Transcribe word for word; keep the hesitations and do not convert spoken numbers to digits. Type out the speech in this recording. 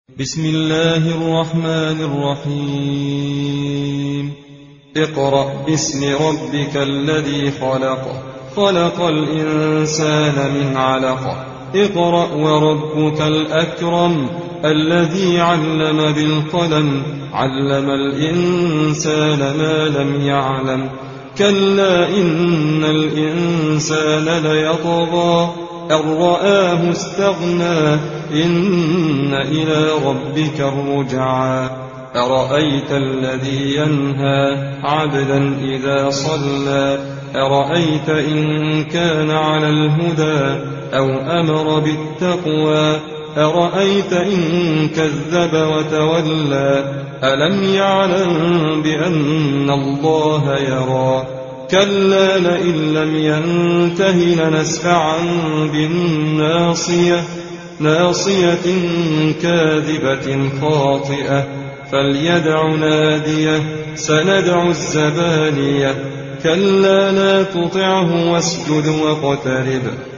بسم الله الرحمن الرحيم اقرأ باسم ربك الذي خلق خلق الإنسان من علق اقرأ وربك الأكرم الذي علم بالقلم علم الإنسان ما لم يعلم كلا إن الإنسان ليطغى أن رآه استغنى إن إلى ربك الرجعى أرأيت الذي ينهى عبدا إذا صلى أرأيت إن كان على الهدى أو أمر بالتقوى أرأيت إن كذب وتولى ألم يعلم بأن الله يرى كلا لئن لم ينته لنسفعا بالناصية ناصية كاذبة خاطئة فليدع ناديه سندع الزبانية كلا لا تطعه واسجد واقترب